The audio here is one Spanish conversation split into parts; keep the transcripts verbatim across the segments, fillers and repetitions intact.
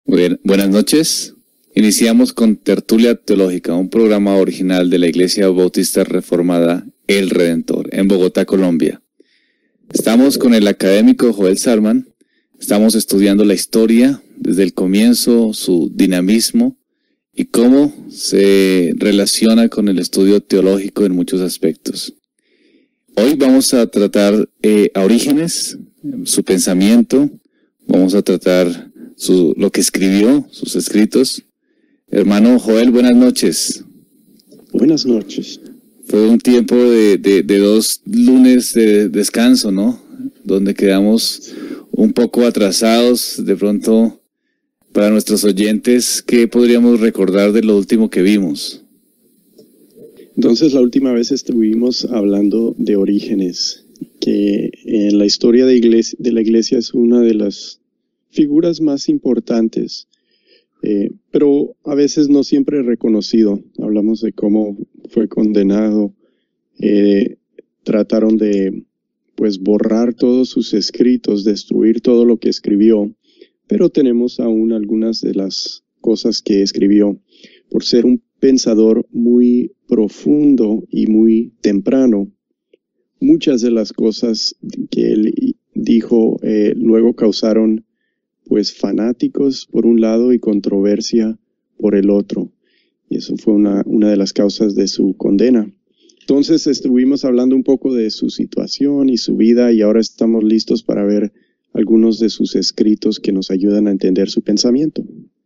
Muy bien, buenas noches. Iniciamos con Tertulia Teológica, un programa original de la Iglesia Bautista Reformada El Redentor, en Bogotá, Colombia. Estamos con el académico Joel Sarman. Estamos estudiando la historia desde el comienzo, su dinamismo y cómo se relaciona con el estudio teológico en muchos aspectos. Hoy vamos a tratar eh, a Orígenes, su pensamiento, vamos a tratar su, lo que escribió, sus escritos. Hermano Joel, buenas noches. Buenas noches. Fue un tiempo de, de, de dos lunes de descanso, ¿no? Donde quedamos un poco atrasados. De pronto, para nuestros oyentes, ¿qué podríamos recordar de lo último que vimos? Entonces, la última vez estuvimos hablando de Orígenes, que en la historia de, iglesia, de la iglesia es una de las figuras más importantes, eh, pero a veces no siempre reconocido. Hablamos de cómo fue condenado, eh, trataron de pues borrar todos sus escritos, destruir todo lo que escribió, pero tenemos aún algunas de las cosas que escribió. Por ser un pensador muy profundo y muy temprano, muchas de las cosas que él dijo eh, luego causaron pues fanáticos por un lado y controversia por el otro. Y eso fue una, una de las causas de su condena. Entonces estuvimos hablando un poco de su situación y su vida, y ahora estamos listos para ver algunos de sus escritos que nos ayudan a entender su pensamiento.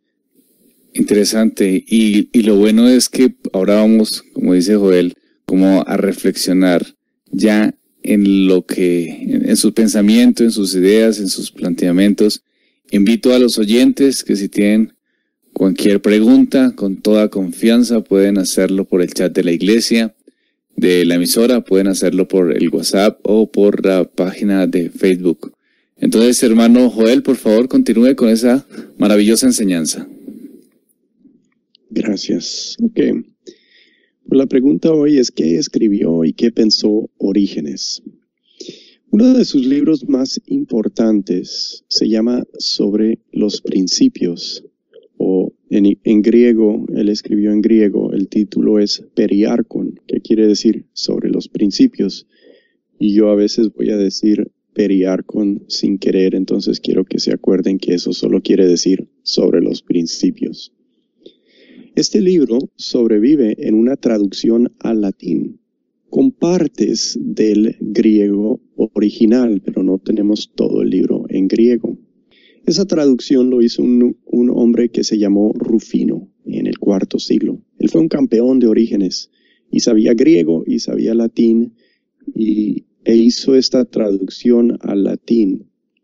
Interesante. Y, y lo bueno es que ahora vamos, como dice Joel, como a reflexionar ya en lo que, en, en su pensamiento, en sus ideas, en sus planteamientos. Invito a los oyentes que si tienen cualquier pregunta, con toda confianza pueden hacerlo por el chat de la iglesia, de la emisora, pueden hacerlo por el WhatsApp o por la página de Facebook. Entonces, hermano Joel, por favor, continúe con esa maravillosa enseñanza. Gracias. Ok. Pues la pregunta hoy es, ¿qué escribió y qué pensó Orígenes? Uno de sus libros más importantes se llama Sobre los Principios, o en, en griego, él escribió en griego, el título es Periarkon, que quiere decir sobre los principios, y yo a veces voy a decir Periarkon sin querer, entonces quiero que se acuerden que eso solo quiere decir sobre los principios. Este libro sobrevive en una traducción al latín, con partes del griego original, pero no tenemos todo el libro en griego. Esa traducción lo hizo un, un hombre que se llamó Rufino en el cuarto siglo. Él fue un campeón de Orígenes y sabía griego y sabía latín y, e hizo esta traducción al latín,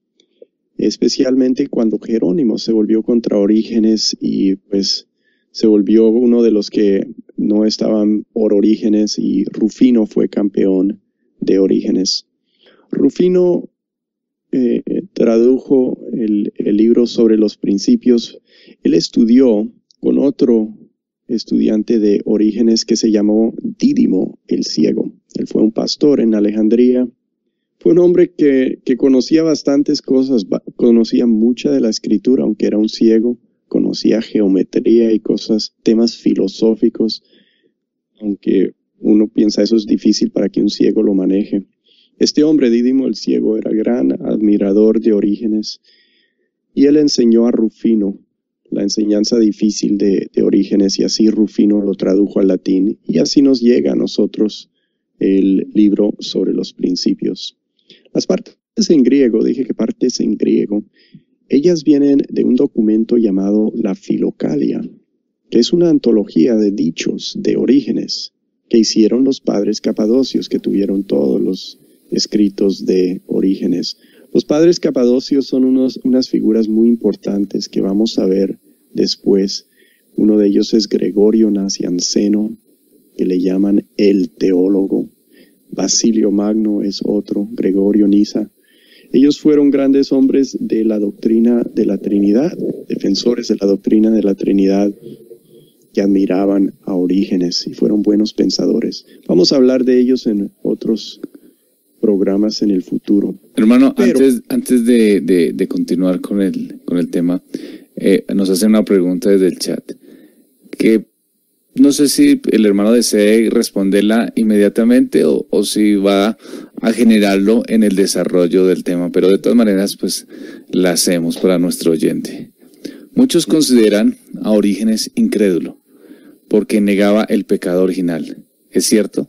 especialmente cuando Jerónimo se volvió contra Orígenes y pues se volvió uno de los que no estaban por Orígenes, y Rufino fue campeón de Orígenes. Rufino eh, tradujo el, el libro Sobre los Principios. Él estudió con otro estudiante de Orígenes que se llamó Dídimo el Ciego. Él fue un pastor en Alejandría. Fue un hombre que, que conocía bastantes cosas, conocía mucha de la escritura, aunque era un ciego. Conocía geometría y cosas, temas filosóficos, aunque uno piensa eso es difícil para que un ciego lo maneje. Este hombre, Dídimo el Ciego, era gran admirador de Orígenes, y él enseñó a Rufino la enseñanza difícil de, de Orígenes, y así Rufino lo tradujo al latín, y así nos llega a nosotros el libro Sobre los Principios. Las partes en griego, dije que partes en griego, ellas vienen de un documento llamado la Filocalia, que es una antología de dichos de Orígenes que hicieron los padres capadocios, que tuvieron todos los escritos de Orígenes. Los padres capadocios son unos, unas figuras muy importantes que vamos a ver después. Uno de ellos es Gregorio Nacianceno, que le llaman el teólogo. Basilio Magno es otro, Gregorio Nisa. Ellos fueron grandes hombres de la doctrina de la Trinidad, defensores de la doctrina de la Trinidad, que admiraban a Orígenes y fueron buenos pensadores. Vamos a hablar de ellos en otros programas en el futuro. Hermano, Pero, antes, antes de, de, de continuar con el, con el tema, eh, nos hacen una pregunta desde el chat, que no sé si el hermano desee responderla inmediatamente o, o si va a generarlo en el desarrollo del tema, pero de todas maneras pues la hacemos para nuestro oyente. Muchos consideran a Orígenes incrédulo porque negaba el pecado original. ¿Es cierto?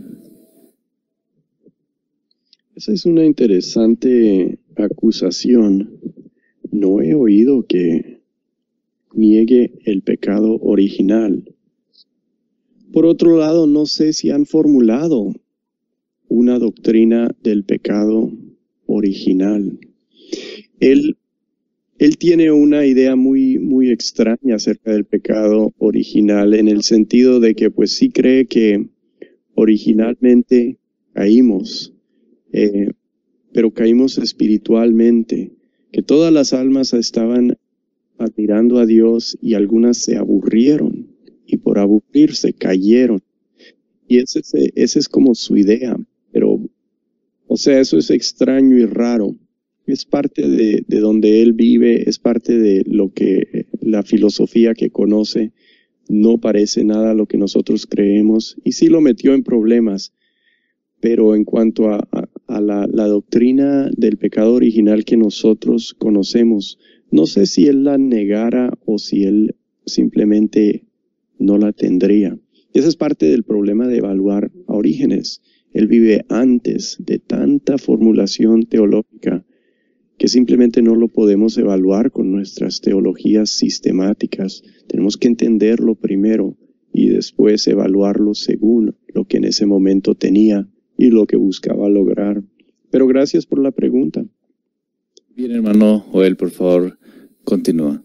Esa es una interesante acusación. No he oído que niegue el pecado original. Por otro lado, no sé si han formulado una doctrina del pecado original. Él, él tiene una idea muy, muy extraña acerca del pecado original, en el sentido de que pues sí cree que originalmente caímos, eh, pero caímos espiritualmente, que todas las almas estaban admirando a Dios y algunas se aburrieron y por aburrirse cayeron. Y ese, ese, ese es como su idea, pero, o sea, eso es extraño y raro. Es parte de, de donde él vive, es parte de lo que la filosofía que conoce. No parece nada a lo que nosotros creemos, y sí lo metió en problemas. Pero en cuanto a, a, a la, la doctrina del pecado original que nosotros conocemos, no sé si él la negara o si él simplemente no la tendría. Y esa es parte del problema de evaluar a Orígenes. Él vive antes de tanta formulación teológica que simplemente no lo podemos evaluar con nuestras teologías sistemáticas. Tenemos que entenderlo primero y después evaluarlo según lo que en ese momento tenía y lo que buscaba lograr. Pero gracias por la pregunta. Bien, hermano Joel, por favor, continúa.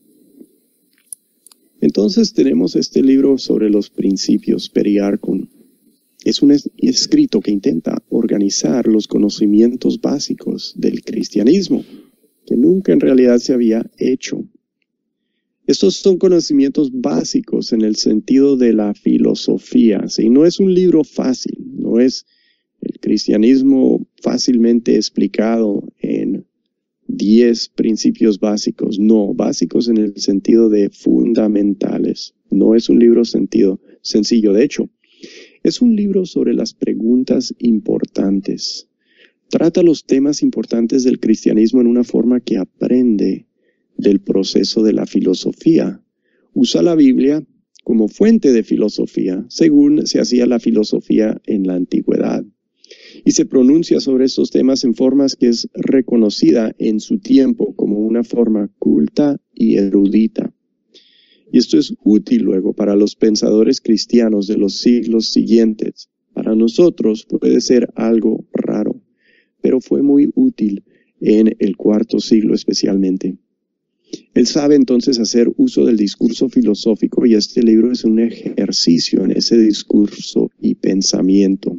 Entonces tenemos este libro sobre los principios, Periarchon. Es un es escrito que intenta organizar los conocimientos básicos del cristianismo, que nunca en realidad se había hecho. Estos son conocimientos básicos en el sentido de la filosofía, ¿sí? No es un libro fácil, no es el cristianismo fácilmente explicado en diez principios básicos, no, básicos en el sentido de fundamentales. No es un libro sentido sencillo, de hecho, es un libro sobre las preguntas importantes. Trata los temas importantes del cristianismo en una forma que aprende del proceso de la filosofía. Usa la Biblia como fuente de filosofía, según se hacía la filosofía en la antigüedad. Y se pronuncia sobre estos temas en formas que es reconocida en su tiempo como una forma culta y erudita. Y esto es útil luego para los pensadores cristianos de los siglos siguientes. Para nosotros puede ser algo raro, pero fue muy útil en el cuarto siglo especialmente. Él sabe entonces hacer uso del discurso filosófico y este libro es un ejercicio en ese discurso y pensamiento.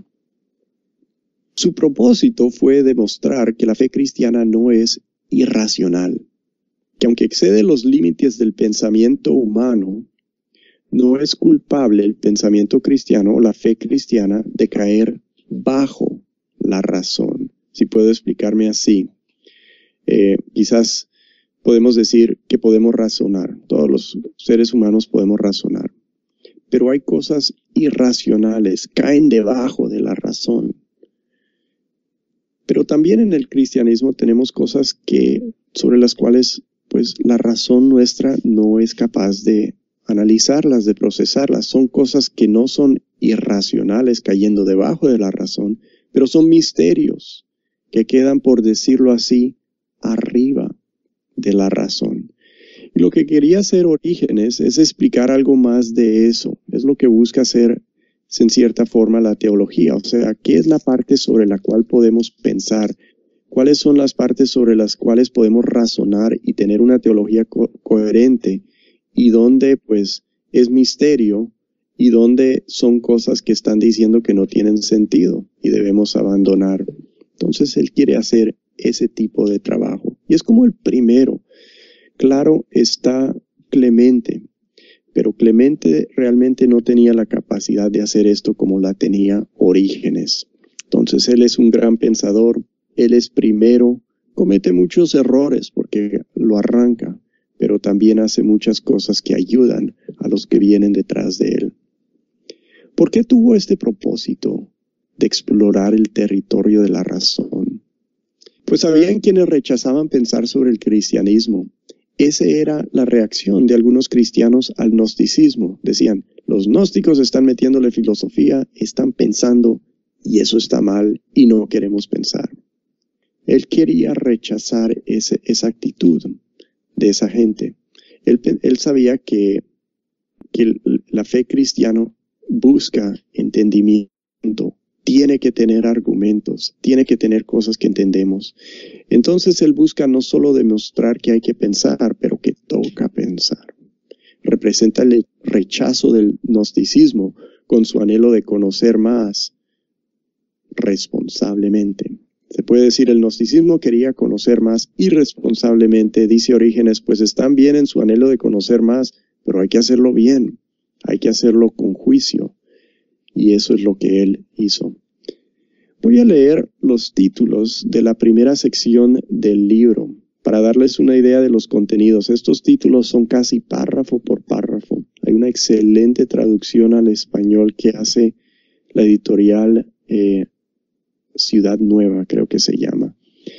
Su propósito fue demostrar que la fe cristiana no es irracional, que aunque excede los límites del pensamiento humano, no es culpable el pensamiento cristiano o la fe cristiana de caer bajo la razón. Si puedo explicarme así, eh, quizás podemos decir que podemos razonar, todos los seres humanos podemos razonar, pero hay cosas irracionales, caen debajo de la razón. Pero también en el cristianismo tenemos cosas que, sobre las cuales pues, la razón nuestra no es capaz de analizarlas, de procesarlas. Son cosas que no son irracionales cayendo debajo de la razón, pero son misterios que quedan, por decirlo así, arriba de la razón. Y lo que quería hacer Orígenes es explicar algo más de eso. Es lo que busca hacer en cierta forma la teología, o sea, ¿qué es la parte sobre la cual podemos pensar? ¿Cuáles son las partes sobre las cuales podemos razonar y tener una teología co coherente? Y dónde, pues, es misterio y dónde son cosas que están diciendo que no tienen sentido y debemos abandonar. Entonces, él quiere hacer ese tipo de trabajo. Y es como el primero. Claro, está Clemente. Pero Clemente realmente no tenía la capacidad de hacer esto como la tenía Orígenes. Entonces él es un gran pensador, él es primero, comete muchos errores porque lo arranca, pero también hace muchas cosas que ayudan a los que vienen detrás de él. ¿Por qué tuvo este propósito de explorar el territorio de la razón? Pues habían quienes rechazaban pensar sobre el cristianismo. Esa era la reacción de algunos cristianos al gnosticismo. Decían, los gnósticos están metiéndole filosofía, están pensando, y eso está mal, y no queremos pensar. Él quería rechazar ese, esa actitud de esa gente. Él, él sabía que, que la fe cristiana busca entendimiento, tiene que tener argumentos, tiene que tener cosas que entendemos. Entonces él busca no solo demostrar que hay que pensar, pero que toca pensar. Representa el rechazo del gnosticismo con su anhelo de conocer más responsablemente. Se puede decir el gnosticismo quería conocer más irresponsablemente, dice Orígenes, pues están bien en su anhelo de conocer más, pero hay que hacerlo bien, hay que hacerlo con juicio. Y eso es lo que él hizo. Voy a leer los títulos de la primera sección del libro para darles una idea de los contenidos. Estos títulos son casi párrafo por párrafo. Hay una excelente traducción al español que hace la editorial eh, Ciudad Nueva, creo que se llama.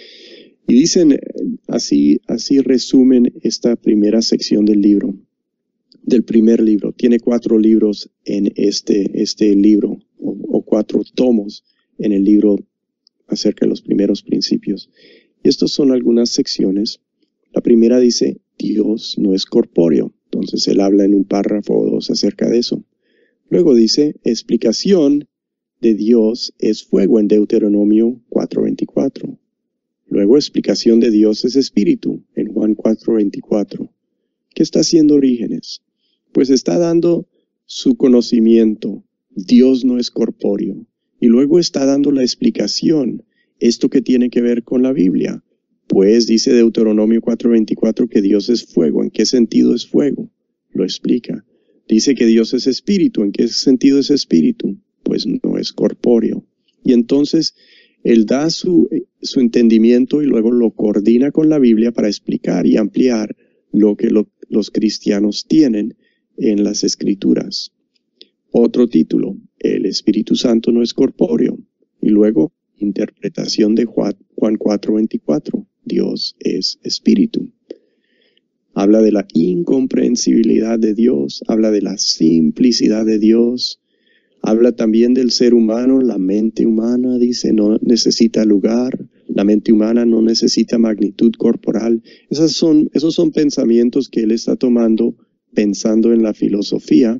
Y dicen, así, así resumen esta primera sección del libro. Del primer libro. Tiene cuatro libros en este, este libro, o, o cuatro tomos en el libro acerca de los primeros principios. Y estas son algunas secciones. La primera dice, Dios no es corpóreo. Entonces él habla en un párrafo o dos acerca de eso. Luego dice, explicación de Dios es fuego en Deuteronomio cuatro veinticuatro. Luego, explicación de Dios es espíritu en Juan cuatro veinticuatro. ¿Qué está haciendo Orígenes? Pues está dando su conocimiento. Dios no es corpóreo. Y luego está dando la explicación. Esto que tiene que ver con la Biblia. Pues dice Deuteronomio cuatro veinticuatro que Dios es fuego. ¿En qué sentido es fuego? Lo explica. Dice que Dios es espíritu. ¿En qué sentido es espíritu? Pues no es corpóreo. Y entonces él da su, su entendimiento y luego lo coordina con la Biblia para explicar y ampliar lo que lo, los cristianos tienen en las Escrituras. Otro título, el Espíritu Santo no es corpóreo. Y luego, interpretación de Juan cuatro veinticuatro, Dios es espíritu. Habla de la incomprensibilidad de Dios, habla de la simplicidad de Dios, habla también del ser humano, la mente humana, dice, no necesita lugar, la mente humana no necesita magnitud corporal. Esas son, esos son pensamientos que él está tomando, pensando en la filosofía,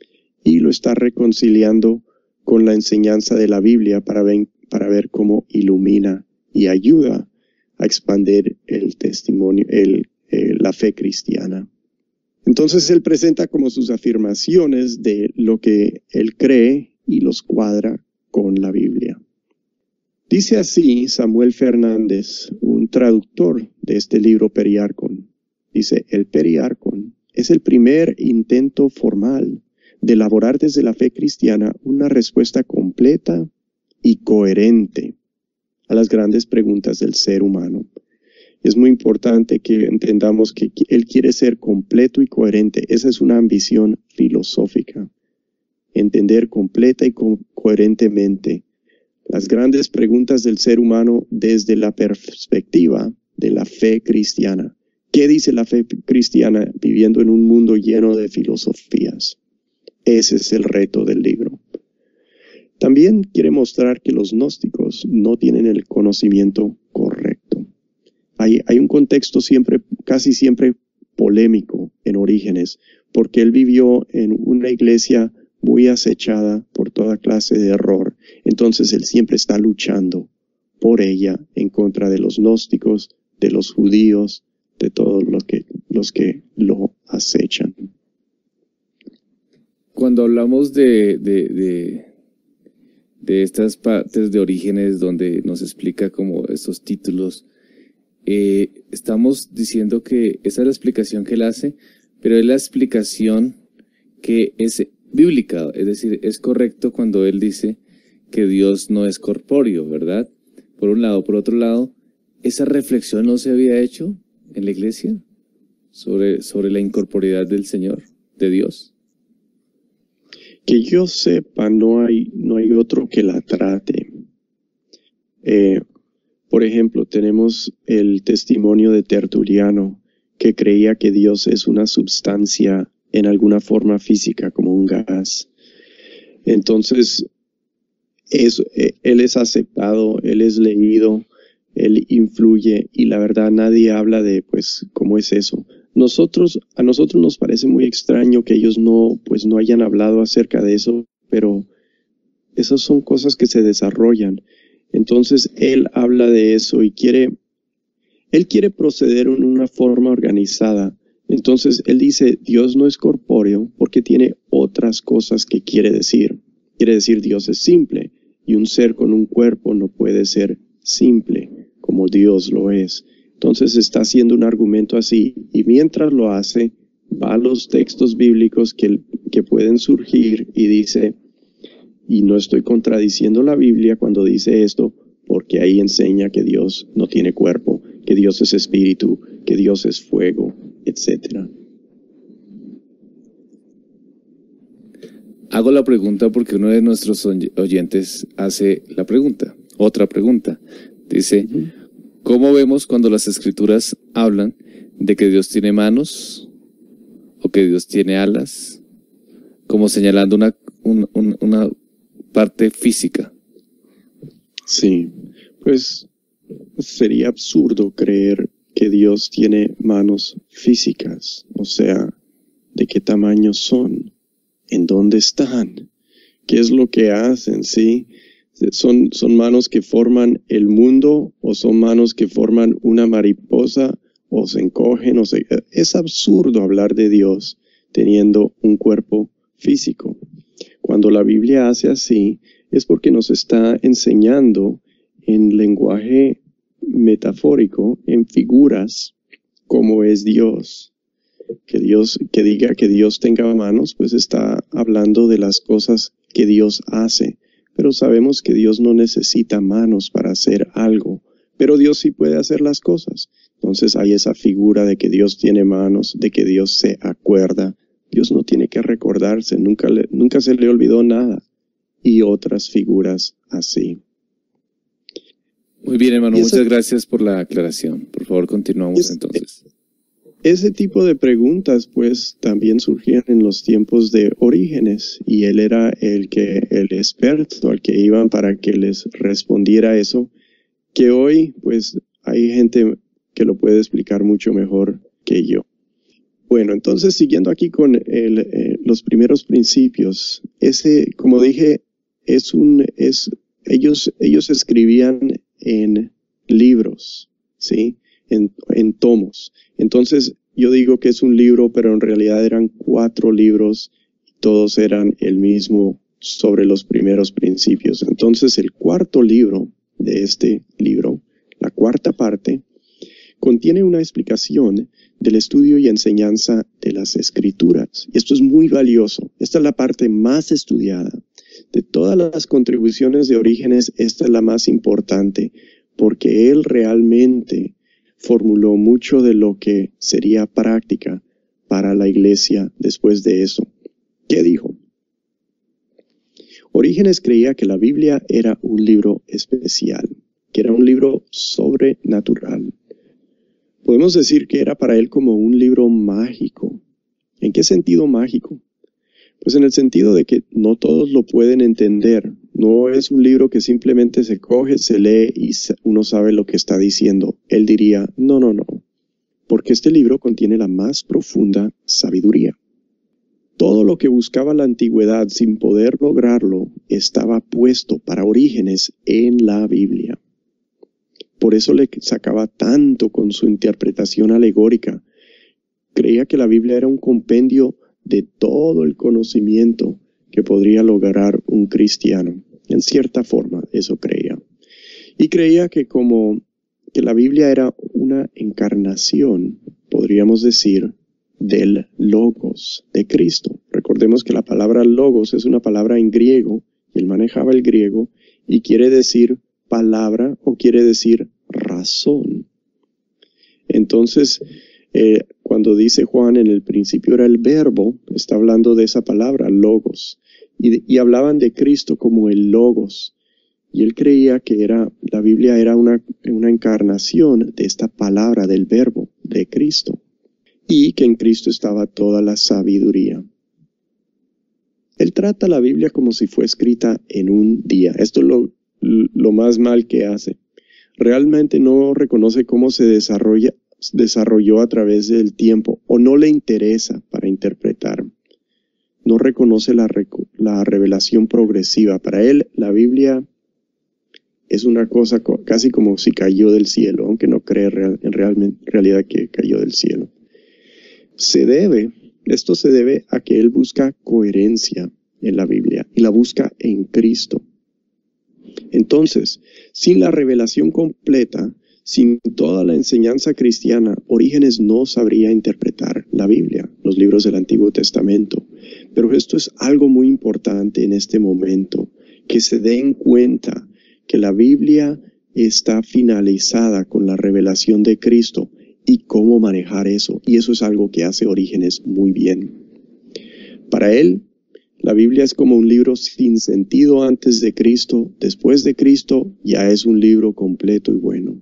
y lo está reconciliando con la enseñanza de la Biblia para ver, para ver cómo ilumina y ayuda a expandir el testimonio, el, eh, la fe cristiana. Entonces él presenta como sus afirmaciones de lo que él cree y los cuadra con la Biblia. Dice así Samuel Fernández, un traductor de este libro Periarcon. Dice, el Periarcon es el primer intento formal de elaborar desde la fe cristiana una respuesta completa y coherente a las grandes preguntas del ser humano. Es muy importante que entendamos que él quiere ser completo y coherente. Esa es una ambición filosófica. Entender completa y co- coherentemente las grandes preguntas del ser humano desde la perspectiva de la fe cristiana. ¿Qué dice la fe cristiana viviendo en un mundo lleno de filosofías? Ese es el reto del libro. También quiere mostrar que los gnósticos no tienen el conocimiento correcto. Hay, hay un contexto siempre, casi siempre polémico en Orígenes, porque él vivió en una iglesia muy acechada por toda clase de error. Entonces él siempre está luchando por ella en contra de los gnósticos, de los judíos, de todos los que, los que lo acechan. Cuando hablamos de, de, de, de estas partes de Orígenes donde nos explica como estos títulos, eh, estamos diciendo que esa es la explicación que él hace, pero es la explicación que es bíblica, es decir, es correcto cuando él dice que Dios no es corpóreo, ¿verdad? Por un lado. Por otro lado, ¿esa reflexión no se había hecho en la iglesia? sobre, sobre la incorporeidad del Señor, de Dios? Que yo sepa, no hay, no hay otro que la trate. Eh, por ejemplo, tenemos el testimonio de Tertuliano, que creía que Dios es una substancia en alguna forma física, como un gas. Entonces, es, él es aceptado, él es leído, él influye, y la verdad nadie habla de, pues, cómo es eso. Nosotros, a nosotros nos parece muy extraño que ellos no, pues, no hayan hablado acerca de eso, pero esas son cosas que se desarrollan. Entonces, él habla de eso y quiere, él quiere proceder en una forma organizada. Entonces, él dice, Dios no es corpóreo porque tiene otras cosas que quiere decir. Quiere decir, Dios es simple, y un ser con un cuerpo no puede ser simple como Dios lo es. Entonces está haciendo un argumento así, y mientras lo hace, va a los textos bíblicos que, que pueden surgir y dice, y no estoy contradiciendo la Biblia cuando dice esto, porque ahí enseña que Dios no tiene cuerpo, que Dios es espíritu, que Dios es fuego, etcétera. Hago la pregunta porque uno de nuestros oyentes hace la pregunta, otra pregunta. Dice, uh-huh. ¿Cómo vemos cuando las escrituras hablan de que Dios tiene manos o que Dios tiene alas? Como señalando una, un, un, una parte física. Sí, pues sería absurdo creer que Dios tiene manos físicas. O sea, ¿de qué tamaño son? ¿En dónde están? ¿Qué es lo que hacen? ¿Sí? ¿Son, son manos que forman el mundo o son manos que forman una mariposa o se encogen? O se... Es absurdo hablar de Dios teniendo un cuerpo físico. Cuando la Biblia hace así, es porque nos está enseñando en lenguaje metafórico, en figuras, cómo es Dios. Que Dios, que diga que Dios tenga manos, pues está hablando de las cosas que Dios hace. Pero sabemos que Dios no necesita manos para hacer algo, pero Dios sí puede hacer las cosas. Entonces hay esa figura de que Dios tiene manos, de que Dios se acuerda. Dios no tiene que recordarse, nunca, le, nunca se le olvidó nada. Y otras figuras así. Muy bien, hermano, esa, muchas gracias por la aclaración. Por favor, continuamos es, entonces. Ese tipo de preguntas, pues, también surgían en los tiempos de Orígenes, y él era el que, el experto al que iban para que les respondiera eso, que hoy, pues, hay gente que lo puede explicar mucho mejor que yo. Bueno, entonces, siguiendo aquí con el, eh, los primeros principios, ese, como dije, es un, es, ellos, ellos escribían en libros, ¿sí? En, en tomos. Entonces, yo digo que es un libro, pero en realidad eran cuatro libros, y todos eran el mismo sobre los primeros principios. Entonces, el cuarto libro de este libro, la cuarta parte, contiene una explicación del estudio y enseñanza de las Escrituras. Y esto es muy valioso. Esta es la parte más estudiada. De todas las contribuciones de Orígenes, esta es la más importante, porque él realmente formuló mucho de lo que sería práctica para la iglesia después de eso. ¿Qué dijo? Orígenes creía que la Biblia era un libro especial, que era un libro sobrenatural. Podemos decir que era para él como un libro mágico. ¿En qué sentido mágico? Pues en el sentido de que no todos lo pueden entender. No es un libro que simplemente se coge, se lee y uno sabe lo que está diciendo. Él diría, no, no, no, porque este libro contiene la más profunda sabiduría. Todo lo que buscaba la antigüedad sin poder lograrlo estaba puesto para Orígenes en la Biblia. Por eso le sacaba tanto con su interpretación alegórica. Creía que la Biblia era un compendio de todo el conocimiento que podría lograr un cristiano. En cierta forma, eso creía. Y creía que como que la Biblia era una encarnación, podríamos decir, del Logos de Cristo. Recordemos que la palabra Logos es una palabra en griego, y él manejaba el griego, y quiere decir palabra o quiere decir razón. Entonces, eh, cuando dice Juan, en el principio era el verbo, está hablando de esa palabra, logos. Y, y hablaban de Cristo como el logos. Y él creía que era, la Biblia era una, una encarnación de esta palabra del verbo, de Cristo. Y que en Cristo estaba toda la sabiduría. Él trata la Biblia como si fue escrita en un día. Esto es lo, lo más mal que hace. Realmente no reconoce cómo se desarrolla, desarrolló a través del tiempo, o no le interesa para interpretar. No reconoce la, la revelación progresiva. Para él, la Biblia es una cosa casi como si cayó del cielo, aunque no cree real, en real, realidad que cayó del cielo. Se debe, esto se debe a que él busca coherencia en la Biblia y la busca en Cristo. Entonces, sin la revelación completa, sin toda la enseñanza cristiana, Orígenes no sabría interpretar la Biblia, los libros del Antiguo Testamento. Pero esto es algo muy importante en este momento, que se den cuenta que la Biblia está finalizada con la revelación de Cristo y cómo manejar eso. Y eso es algo que hace Orígenes muy bien. Para él, la Biblia es como un libro sin sentido antes de Cristo. Después de Cristo ya es un libro completo y bueno.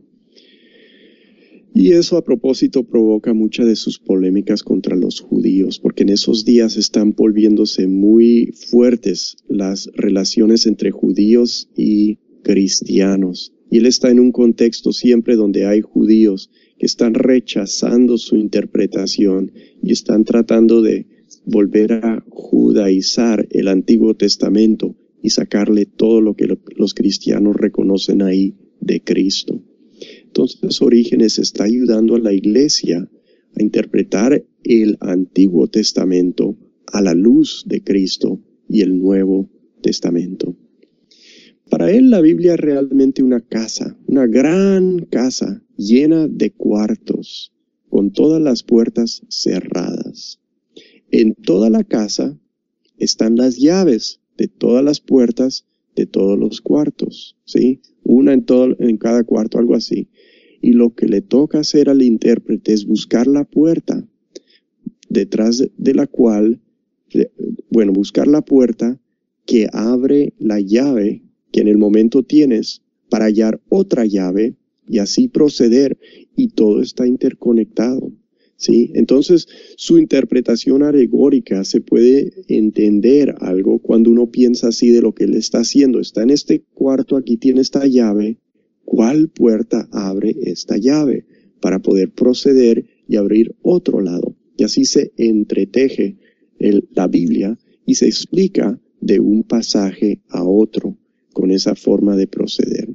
Y eso a propósito provoca muchas de sus polémicas contra los judíos, porque en esos días están volviéndose muy fuertes las relaciones entre judíos y cristianos. Y él está en un contexto siempre donde hay judíos que están rechazando su interpretación y están tratando de volver a judaizar el Antiguo Testamento y sacarle todo lo que los cristianos reconocen ahí de Cristo. Entonces Orígenes está ayudando a la iglesia a interpretar el Antiguo Testamento a la luz de Cristo y el Nuevo Testamento. Para él la Biblia es realmente una casa, una gran casa llena de cuartos, con todas las puertas cerradas. En toda la casa están las llaves de todas las puertas de todos los cuartos, ¿sí? Una en, todo, en cada cuarto, algo así. Y lo que le toca hacer al intérprete es buscar la puerta, detrás de, de la cual, de, bueno, buscar la puerta que abre la llave que en el momento tienes para hallar otra llave y así proceder, y todo está interconectado, ¿sí? Entonces, su interpretación alegórica se puede entender algo cuando uno piensa así de lo que él está haciendo. Está en este cuarto, aquí tiene esta llave. ¿Cuál puerta abre esta llave? Para poder proceder y abrir otro lado. Y así se entreteje el, la Biblia y se explica de un pasaje a otro con esa forma de proceder.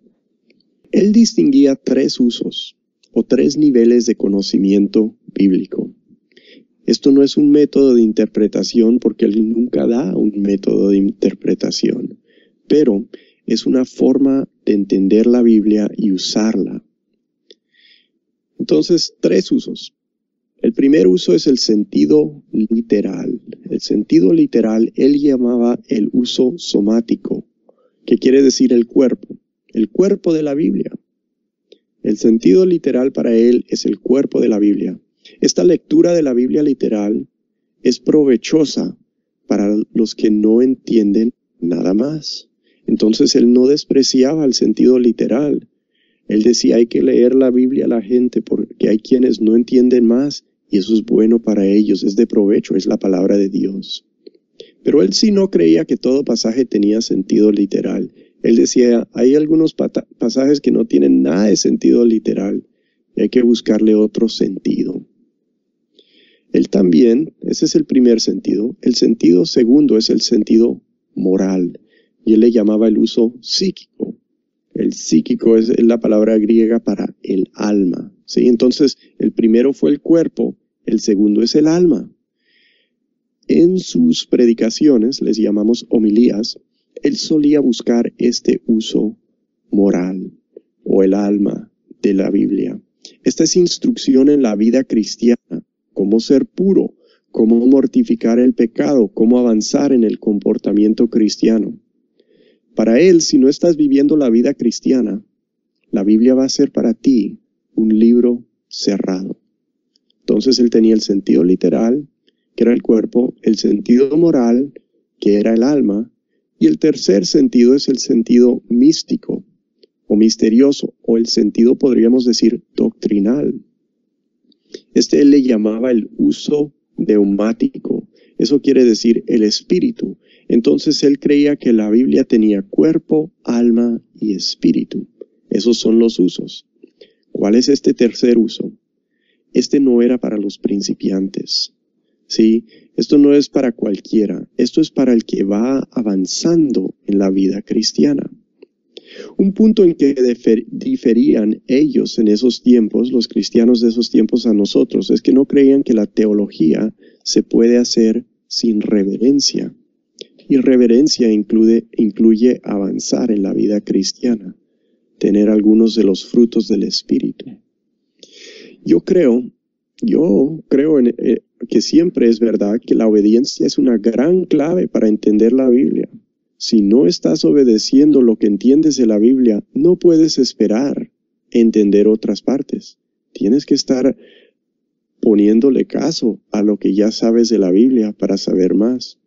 Él distinguía tres usos o tres niveles de conocimiento bíblico. Esto no es un método de interpretación porque él nunca da un método de interpretación, pero es una forma de entender la Biblia y usarla. Entonces, tres usos. El primer uso es el sentido literal. El sentido literal él llamaba el uso somático, que quiere decir el cuerpo, el cuerpo de la Biblia. El sentido literal para él es el cuerpo de la Biblia. Esta lectura de la Biblia literal es provechosa para los que no entienden nada más. Entonces él no despreciaba el sentido literal. Él decía, hay que leer la Biblia a la gente porque hay quienes no entienden más y eso es bueno para ellos, es de provecho, es la palabra de Dios. Pero él sí no creía que todo pasaje tenía sentido literal. Él decía, hay algunos pasajes que no tienen nada de sentido literal y hay que buscarle otro sentido. Él también, ese es el primer sentido. El sentido segundo es el sentido moral. Y él le llamaba el uso psíquico. El psíquico es la palabra griega para el alma, ¿sí? Entonces, el primero fue el cuerpo, el segundo es el alma. En sus predicaciones, les llamamos homilías, él solía buscar este uso moral o el alma de la Biblia. Esta es instrucción en la vida cristiana, cómo ser puro, cómo mortificar el pecado, cómo avanzar en el comportamiento cristiano. Para él, si no estás viviendo la vida cristiana, la Biblia va a ser para ti un libro cerrado. Entonces él tenía el sentido literal, que era el cuerpo, el sentido moral, que era el alma, y el tercer sentido es el sentido místico o misterioso, o el sentido, podríamos decir, doctrinal. Este él le llamaba el uso neumático. Eso quiere decir el espíritu. Entonces él creía que la Biblia tenía cuerpo, alma y espíritu. Esos son los usos. ¿Cuál es este tercer uso? Este no era para los principiantes. ¿Sí? Esto no es para cualquiera. Esto es para el que va avanzando en la vida cristiana. Un punto en que diferían ellos en esos tiempos, los cristianos de esos tiempos a nosotros, es que no creían que la teología se puede hacer sin reverencia. Y reverencia incluye, incluye avanzar en la vida cristiana, tener algunos de los frutos del Espíritu. Yo creo, yo creo en, eh, que siempre es verdad que la obediencia es una gran clave para entender la Biblia. Si no estás obedeciendo lo que entiendes de la Biblia, no puedes esperar entender otras partes. Tienes que estar poniéndole caso a lo que ya sabes de la Biblia para saber más.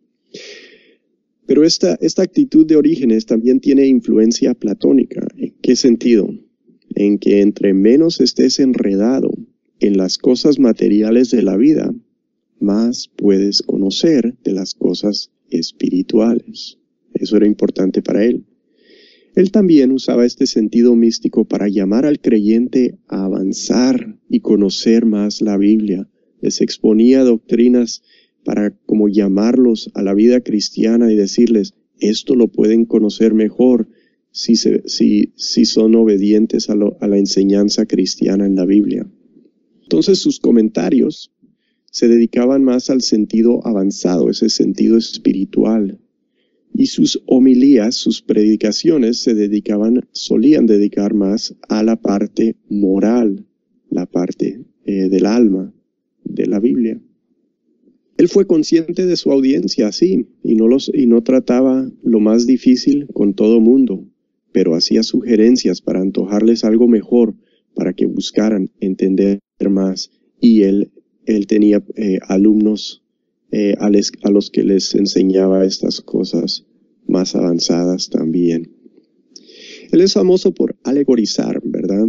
Pero esta, esta actitud de Orígenes también tiene influencia platónica. ¿En qué sentido? En que entre menos estés enredado en las cosas materiales de la vida, más puedes conocer de las cosas espirituales. Eso era importante para él. Él también usaba este sentido místico para llamar al creyente a avanzar y conocer más la Biblia. Les exponía doctrinas para como llamarlos a la vida cristiana y decirles, esto lo pueden conocer mejor si, se, si, si son obedientes a, lo, a la enseñanza cristiana en la Biblia. Entonces sus comentarios se dedicaban más al sentido avanzado, ese sentido espiritual. Y sus homilías, sus predicaciones se dedicaban, solían dedicar más a la parte moral, la parte eh, del alma de la Biblia. Él fue consciente de su audiencia, sí, y no, los, y no trataba lo más difícil con todo mundo, pero hacía sugerencias para antojarles algo mejor, para que buscaran entender más. Y él, él tenía eh, alumnos eh, a, les, a los que les enseñaba estas cosas más avanzadas también. Él es famoso por alegorizar, ¿verdad?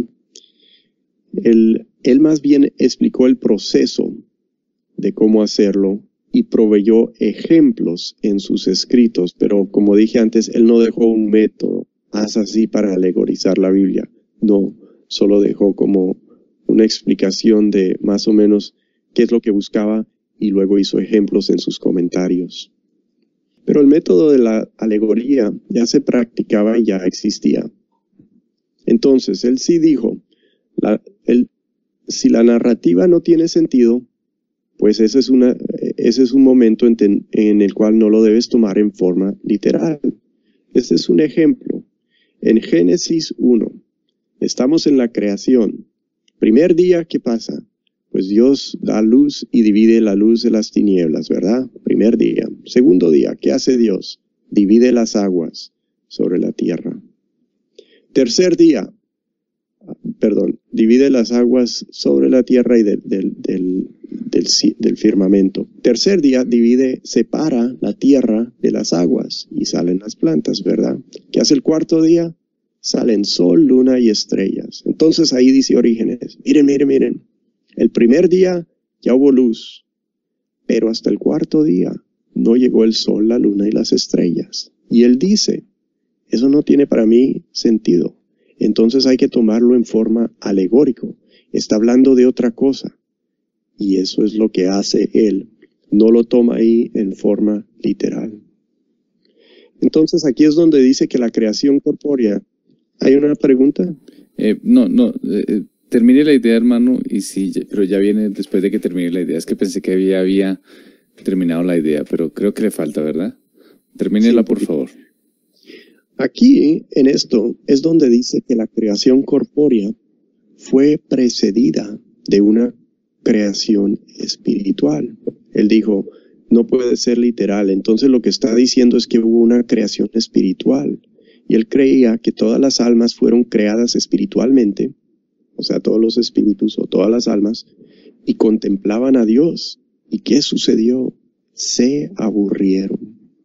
Él, él más bien explicó el proceso de cómo hacerlo y proveyó ejemplos en sus escritos, pero como dije antes, él no dejó un método, haz así para alegorizar la Biblia. No, solo dejó como una explicación de más o menos qué es lo que buscaba y luego hizo ejemplos en sus comentarios. Pero el método de la alegoría ya se practicaba y ya existía. Entonces, él sí dijo, la, el, si la narrativa no tiene sentido, pues ese es, una, ese es un momento en, ten, en el cual no lo debes tomar en forma literal. Este es un ejemplo. En Génesis uno, estamos en la creación. Primer día, ¿qué pasa? Pues Dios da luz y divide la luz de las tinieblas, ¿verdad? Primer día. Segundo día, ¿qué hace Dios? Divide las aguas sobre la tierra. Tercer día, perdón, divide las aguas sobre la tierra y del, del, del, del, del firmamento. Tercer día, divide, separa la tierra de las aguas y salen las plantas, ¿verdad? ¿Qué hace el cuarto día? Salen sol, luna y estrellas. Entonces ahí dice Orígenes, miren, miren, miren. El primer día ya hubo luz, pero hasta el cuarto día no llegó el sol, la luna y las estrellas. Y él dice, eso no tiene para mí sentido. Entonces hay que tomarlo en forma alegórico. Está hablando de otra cosa. Y eso es lo que hace él. No lo toma ahí en forma literal. Entonces aquí es donde dice que la creación corpórea. ¿Hay una pregunta? Eh, no, no. Eh, termine la idea, hermano, y sí, pero ya viene después de que termine la idea. Es que pensé que había, había terminado la idea, pero creo que le falta, ¿verdad? Termínela, sí, por favor. Aquí, en esto, es donde dice que la creación corpórea fue precedida de una creación espiritual. Él dijo, no puede ser literal. Entonces lo que está diciendo es que hubo una creación espiritual. Y él creía que todas las almas fueron creadas espiritualmente, o sea, todos los espíritus o todas las almas, y contemplaban a Dios. ¿Y qué sucedió? Se aburrieron.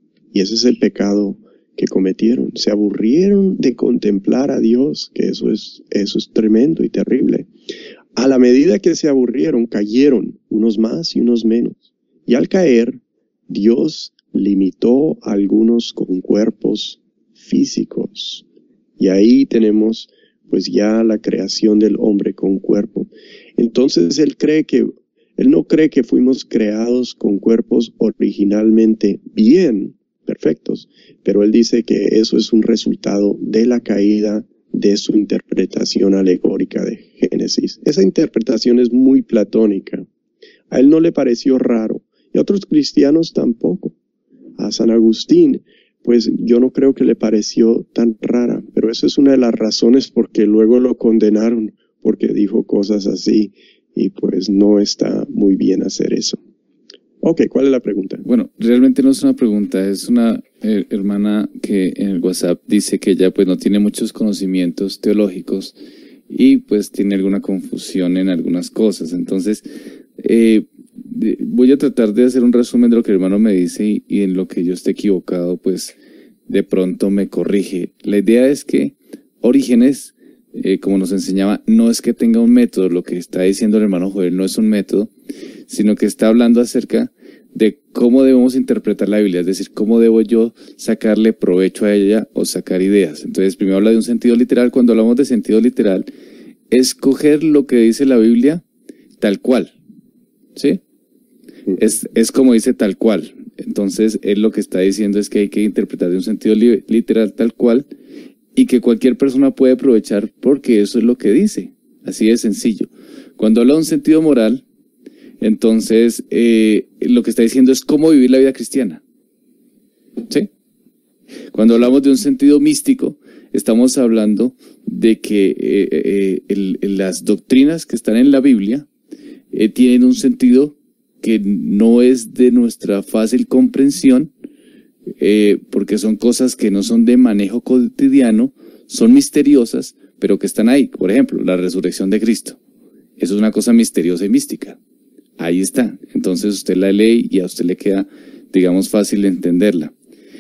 Y ese es el pecado que cometieron. Se aburrieron de contemplar a Dios, que eso es, eso es tremendo y terrible. A la medida que se aburrieron, cayeron, unos más y unos menos. Y al caer, Dios limitó a algunos con cuerpos físicos. Y ahí tenemos pues ya la creación del hombre con cuerpo. Entonces él cree que, él no cree que fuimos creados con cuerpos originalmente bien, perfectos, pero él dice que eso es un resultado de la caída de su interpretación alegórica de Génesis. Esa interpretación es muy platónica. A él no le pareció raro, y a otros cristianos tampoco. A San Agustín, pues yo no creo que le pareció tan rara, pero esa es una de las razones por que luego lo condenaron, porque dijo cosas así, y pues no está muy bien hacer eso. Ok, ¿cuál es la pregunta? Bueno, realmente no es una pregunta, es una eh, hermana que en el WhatsApp dice que ella pues no tiene muchos conocimientos teológicos y pues tiene alguna confusión en algunas cosas. Entonces, eh, de, voy a tratar de hacer un resumen de lo que el hermano me dice y, y en lo que yo esté equivocado, pues de pronto me corrige. La idea es que Orígenes, eh, como nos enseñaba, no es que tenga un método, lo que está diciendo el hermano Joel no es un método, sino que está hablando acerca de cómo debemos interpretar la Biblia, es decir, cómo debo yo sacarle provecho a ella o sacar ideas. Entonces, primero habla de un sentido literal. Cuando hablamos de sentido literal, es coger lo que dice la Biblia tal cual, ¿sí? Es, es como dice tal cual. Entonces, él lo que está diciendo es que hay que interpretar de un sentido li literal tal cual y que cualquier persona puede aprovechar porque eso es lo que dice. Así de sencillo. Cuando habla de un sentido moral, entonces eh, lo que está diciendo es cómo vivir la vida cristiana. ¿Sí? Cuando hablamos de un sentido místico, estamos hablando de que eh, eh, el, el, las doctrinas que están en la Biblia eh, tienen un sentido que no es de nuestra fácil comprensión, eh, porque son cosas que no son de manejo cotidiano, son misteriosas, pero que están ahí. Por ejemplo, la resurrección de Cristo. Eso es una cosa misteriosa y mística. Ahí está. Entonces usted la lee y a usted le queda, digamos, fácil de entenderla.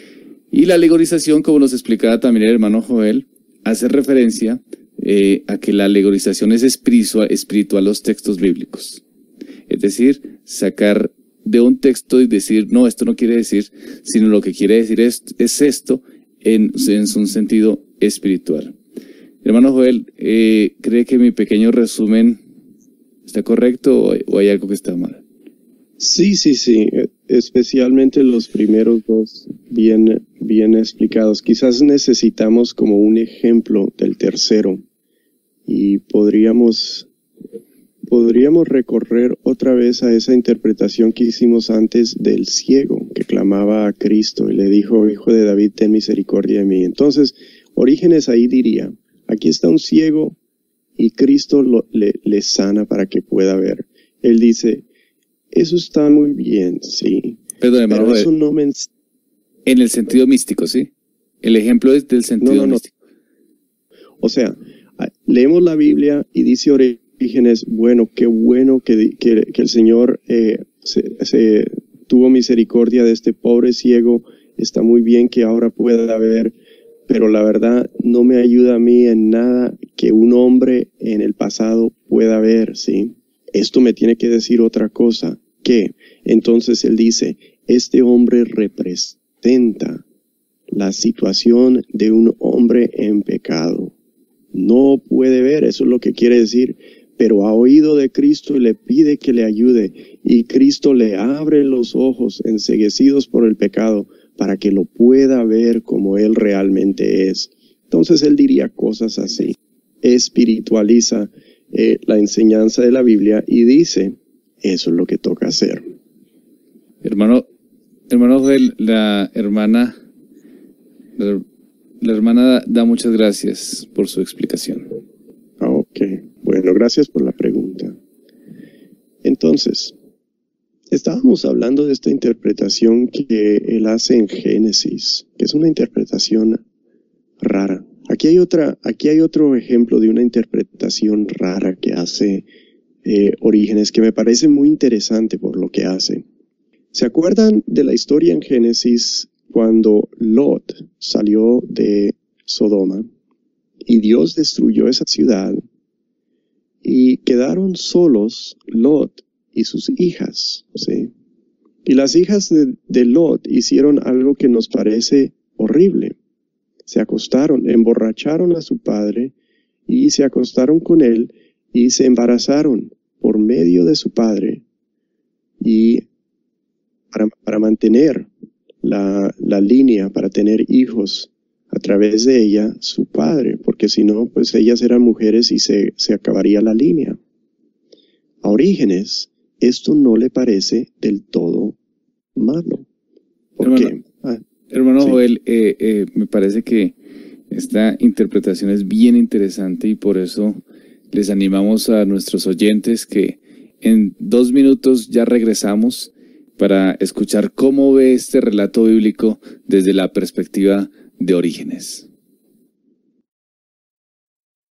Y la alegorización, como nos explicaba también el hermano Joel, hace referencia eh, a que la alegorización es espiritual, espiritual a los textos bíblicos. Es decir, sacar de un texto y decir, no, esto no quiere decir, sino lo que quiere decir es, es esto en, en un sentido espiritual. Hermano Joel, eh, ¿cree que mi pequeño resumen está correcto o hay, o hay algo que está mal? Sí, sí, sí, especialmente los primeros dos bien, bien explicados. Quizás necesitamos como un ejemplo del tercero y podríamos, podríamos recorrer otra vez a esa interpretación que hicimos antes del ciego que clamaba a Cristo y le dijo, Hijo de David, ten misericordia de mí. Entonces, Orígenes ahí diría, aquí está un ciego y Cristo lo, le, le sana para que pueda ver. Él dice, eso está muy bien, sí. Perdón, hermano, pero eso no me... En el sentido místico, ¿sí? El ejemplo es del sentido no, no, no. místico. O sea, leemos la Biblia y dice Orígenes, bueno, qué bueno que, que, que el Señor eh, se, se tuvo misericordia de este pobre ciego, está muy bien que ahora pueda ver, pero la verdad no me ayuda a mí en nada que un hombre en el pasado pueda ver, ¿sí? Esto me tiene que decir otra cosa, ¿qué? Entonces él dice, este hombre representa la situación de un hombre en pecado. No puede ver, eso es lo que quiere decir, pero ha oído de Cristo y le pide que le ayude, y Cristo le abre los ojos enceguecidos por el pecado para que lo pueda ver como él realmente es. Entonces él diría cosas así, espiritualiza eh, la enseñanza de la Biblia y dice, eso es lo que toca hacer. Hermano, hermano Joel, la hermana, la, la hermana da, da muchas gracias por su explicación. Ok, bueno, gracias por la pregunta. Entonces, estábamos hablando de esta interpretación que él hace en Génesis, que es una interpretación rara. Aquí hay otra, aquí hay otro ejemplo de una interpretación rara que hace eh, Orígenes, que me parece muy interesante por lo que hace. ¿Se acuerdan de la historia en Génesis cuando Lot salió de Sodoma y Dios destruyó esa ciudad y quedaron solos Lot y sus hijas, ¿sí? Y las hijas de, de Lot hicieron algo que nos parece horrible. Se acostaron, emborracharon a su padre y se acostaron con él y se embarazaron por medio de su padre. Y para, para mantener la, la línea, para tener hijos a través de ella, su padre, porque si no, pues ellas eran mujeres y se, se acabaría la línea. A Orígenes, esto no le parece del todo malo. ¿Por Hermano, qué? Ah, hermano sí. Joel, eh, eh, me parece que esta interpretación es bien interesante y por eso les animamos a nuestros oyentes que en dos minutos ya regresamos para escuchar cómo ve este relato bíblico desde la perspectiva de Orígenes.